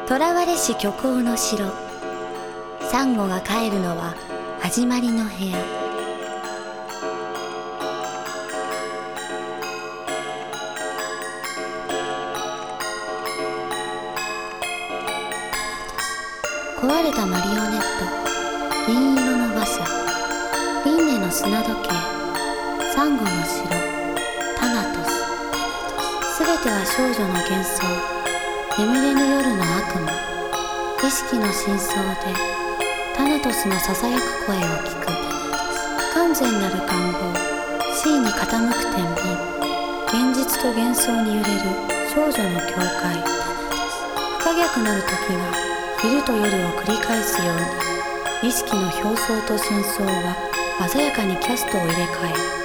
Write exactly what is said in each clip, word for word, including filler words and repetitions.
囚われし虚構の城。サンゴが帰るのは始まりの部屋。壊れたマリオネット、銀色の馬車、輪廻の砂時計、サンゴの城、タナトス。すべては少女の幻想、眠れぬ夜の悪夢、意識の深層でタナトスのささやく声を聞く。不完全なる願望、真に傾く天秤、現実と幻想に揺れる少女の境界。不可逆なる時が昼と夜を繰り返すように、意識の表層と深層は鮮やかにキャストを入れ替える。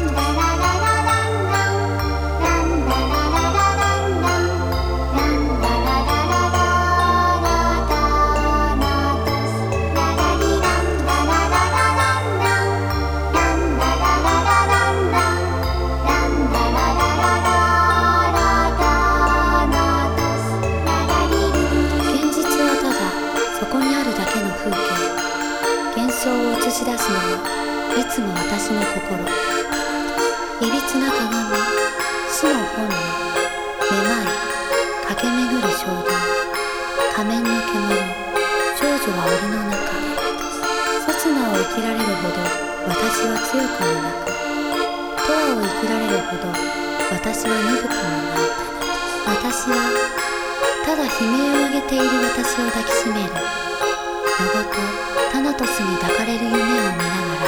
幻想を映し出すのはいつも私の心。いびつな鏡、死の本能、めまい、駆け巡る衝動、仮面の獣、少女は檻の中。刹那を生きられるほど私は強くもなく、永遠を生きられるほど私は鈍くもない。私はただ悲鳴を上げている私を抱きしめる。夜ごとタナトスに抱かれる夢を見ながら、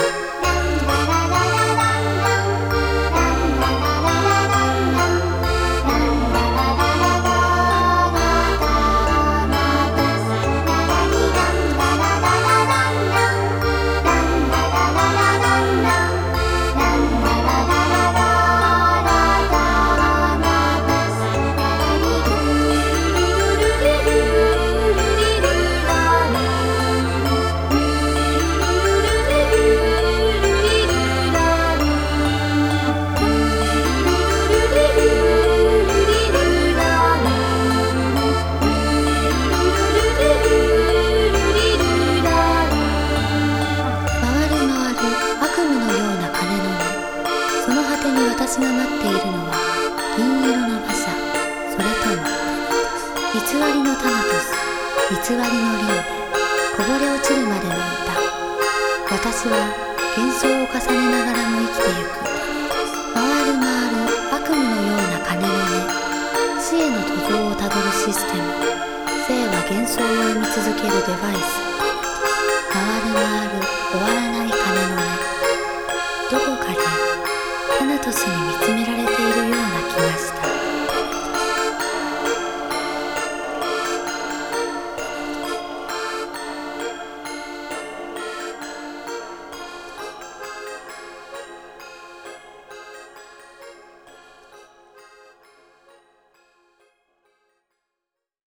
私が待っているのは銀色の馬車、それとも偽りのタナトス、偽りの輪廻、こぼれ落ちるまでの歌。私は幻想を重ねながらも生きてゆく。回る回る悪夢のような鐘の音、死への途上をたどるシステム。生は幻想を生み続けるデバイス。回る回る終わらない鐘の音、どこかでタナトスに見つめられ